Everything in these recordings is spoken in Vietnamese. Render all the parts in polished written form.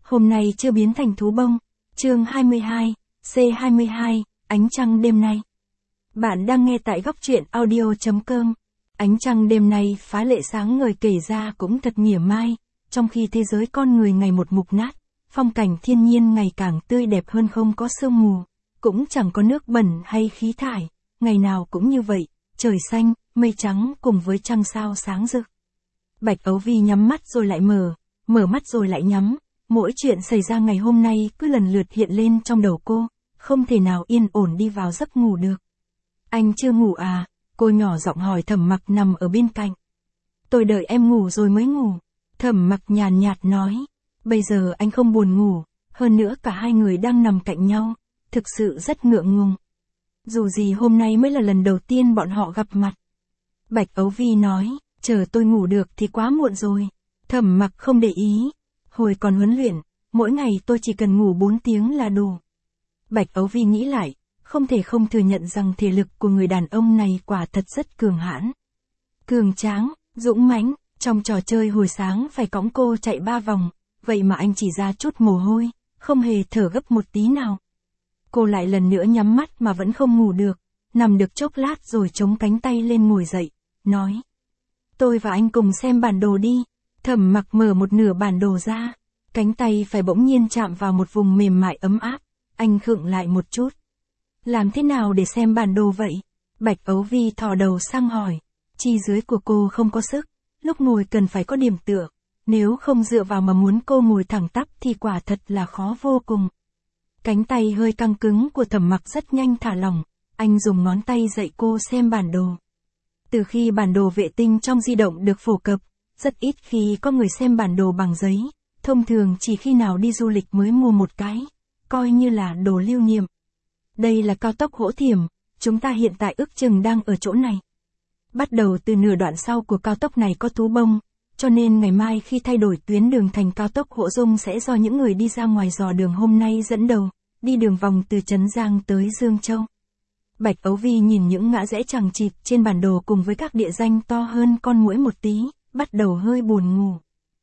hôm nay chưa biến thành thú bông. Chương 22, C22, ánh trăng đêm nay. Bạn đang nghe tại góc truyện audio.com. Ánh trăng đêm nay phá lệ sáng ngời, kể ra cũng thật mỉa mai, trong khi thế giới con người ngày một mục nát, phong cảnh thiên nhiên ngày càng tươi đẹp hơn, không có sương mù, cũng chẳng có nước bẩn hay khí thải, ngày nào cũng như vậy, trời xanh, mây trắng cùng với trăng sao sáng rực. Bạch Ấu Vi nhắm mắt rồi lại mở mắt rồi lại nhắm, mỗi chuyện xảy ra ngày hôm nay cứ lần lượt hiện lên trong đầu cô, không thể nào yên ổn đi vào giấc ngủ được. Anh chưa ngủ à? Cô nhỏ giọng hỏi Thẩm Mặc nằm ở bên cạnh. Tôi đợi em ngủ rồi mới ngủ. Thẩm Mặc nhàn nhạt nói. Bây giờ anh không buồn ngủ, hơn nữa cả hai người đang nằm cạnh nhau, thực sự rất ngượng ngùng. Dù gì hôm nay mới là lần đầu tiên bọn họ gặp mặt. Bạch Ấu Vi nói, chờ tôi ngủ được thì quá muộn rồi. Thẩm Mặc không để ý. Hồi còn huấn luyện, mỗi ngày tôi chỉ cần ngủ 4 tiếng là đủ. Bạch Ấu Vi nghĩ lại, không thể không thừa nhận rằng thể lực của người đàn ông này quả thật rất cường hãn. Cường tráng, dũng mãnh, trong trò chơi hồi sáng phải cõng cô chạy 3 vòng, vậy mà anh chỉ ra chút mồ hôi, không hề thở gấp một tí nào. Cô lại lần nữa nhắm mắt mà vẫn không ngủ được, nằm được chốc lát rồi chống cánh tay lên ngồi dậy, nói. Tôi và anh cùng xem bản đồ đi. Thẩm Mặc mở một nửa bản đồ ra, cánh tay phải bỗng nhiên chạm vào một vùng mềm mại ấm áp, anh khựng lại một chút. Làm thế nào để xem bản đồ vậy? Bạch Ấu Vi thò đầu sang hỏi. Chi dưới của cô không có sức, lúc ngồi cần phải có điểm tựa, nếu không dựa vào mà muốn cô ngồi thẳng tắp thì quả thật là khó vô cùng. Cánh tay hơi căng cứng của Thẩm Mặc rất nhanh thả lỏng, anh dùng ngón tay dạy cô xem bản đồ. Từ khi bản đồ vệ tinh trong di động được phổ cập, rất ít khi có người xem bản đồ bằng giấy, thông thường chỉ khi nào đi du lịch mới mua một cái, coi như là đồ lưu niệm. Đây là cao tốc Hỗ Thiểm, chúng ta hiện tại ước chừng đang ở chỗ này. Bắt đầu từ nửa đoạn sau của cao tốc này có thú bông, cho nên ngày mai khi thay đổi tuyến đường thành cao tốc Hỗ Dung sẽ do những người đi ra ngoài dò đường hôm nay dẫn đầu, đi đường vòng từ Trấn Giang tới Dương Châu. Bạch Ấu Vi nhìn những ngã rẽ chằng chịt trên bản đồ cùng với các địa danh to hơn con muỗi một tí, bắt đầu hơi buồn ngủ.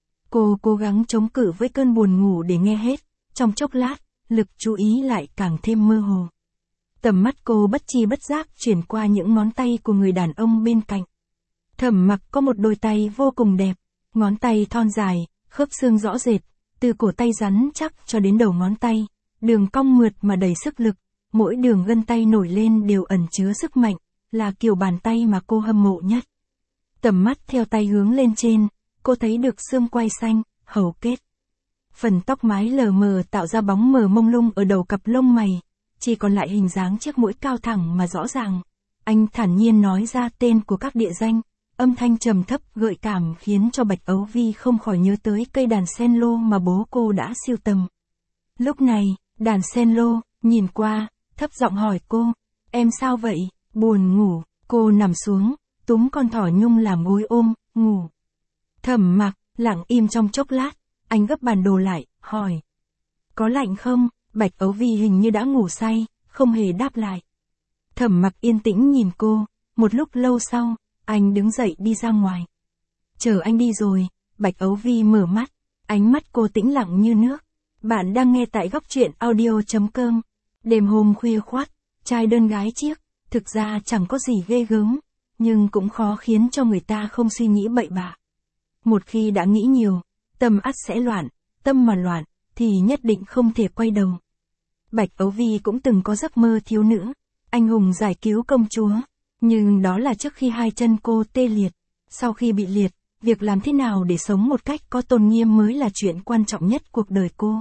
Cô cố gắng chống cự với cơn buồn ngủ để nghe hết, trong chốc lát, lực chú ý lại càng thêm mơ hồ. Tầm mắt cô bất chi bất giác chuyển qua những ngón tay của người đàn ông bên cạnh. Thẩm Mặc có một đôi tay vô cùng đẹp, ngón tay thon dài, khớp xương rõ rệt, từ cổ tay rắn chắc cho đến đầu ngón tay, đường cong mượt mà đầy sức lực, mỗi đường gân tay nổi lên đều ẩn chứa sức mạnh, là kiểu bàn tay mà cô hâm mộ nhất. Tầm mắt theo tay hướng lên trên, cô thấy được xương quai xanh, hầu kết. Phần tóc mái lờ mờ tạo ra bóng mờ mông lung ở đầu cặp lông mày, chỉ còn lại hình dáng chiếc mũi cao thẳng mà rõ ràng. Anh thản nhiên nói ra tên của các địa danh, âm thanh trầm thấp gợi cảm khiến cho Bạch Ấu Vi không khỏi nhớ tới cây đàn sen lô mà bố cô đã sưu tầm. Lúc này, đàn sen lô, nhìn qua, thấp giọng hỏi cô, em sao vậy, buồn ngủ? Cô nằm xuống, túm con thỏ nhung làm gối ôm, ngủ. Thẩm Mặc, lặng im trong chốc lát, anh gấp bản đồ lại, hỏi. Có lạnh không? Bạch Ấu Vi hình như đã ngủ say, không hề đáp lại. Thẩm Mặc yên tĩnh nhìn cô, một lúc lâu sau, anh đứng dậy đi ra ngoài. Chờ anh đi rồi, Bạch Ấu Vi mở mắt, ánh mắt cô tĩnh lặng như nước. Bạn đang nghe tại góc truyện audio.com. Đêm hôm khuya khoắt, trai đơn gái chiếc, thực ra chẳng có gì ghê gớm, nhưng cũng khó khiến cho người ta không suy nghĩ bậy bạ. Một khi đã nghĩ nhiều, tâm ắt sẽ loạn, tâm mà loạn, thì nhất định không thể quay đầu. Bạch Ấu Vi cũng từng có giấc mơ thiếu nữ, anh hùng giải cứu công chúa, nhưng đó là trước khi hai chân cô tê liệt. Sau khi bị liệt, việc làm thế nào để sống một cách có tôn nghiêm mới là chuyện quan trọng nhất cuộc đời cô.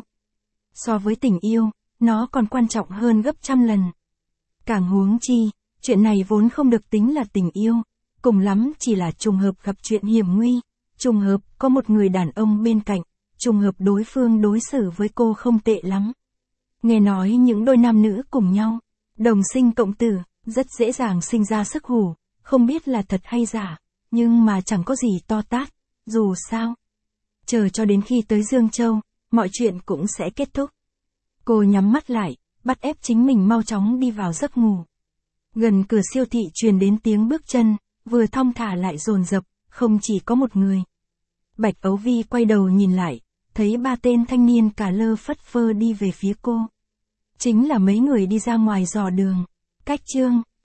So với tình yêu, nó còn quan trọng hơn gấp trăm lần. Càng huống chi, chuyện này vốn không được tính là tình yêu, cùng lắm chỉ là trùng hợp gặp chuyện hiểm nguy, trùng hợp có một người đàn ông bên cạnh, trùng hợp đối phương đối xử với cô không tệ lắm. Nghe nói những đôi nam nữ cùng nhau, đồng sinh cộng tử, rất dễ dàng sinh ra sức hủ, không biết là thật hay giả, nhưng mà chẳng có gì to tát, dù sao. Chờ cho đến khi tới Dương Châu, mọi chuyện cũng sẽ kết thúc. Cô nhắm mắt lại, bắt ép chính mình mau chóng đi vào giấc ngủ. Gần cửa siêu thị truyền đến tiếng bước chân, vừa thong thả lại dồn dập, không chỉ có một người. Bạch Ấu Vi quay đầu nhìn lại, thấy ba tên thanh niên cả lơ phất phơ đi về phía cô. Chính là mấy người đi ra ngoài dò đường. Cách chương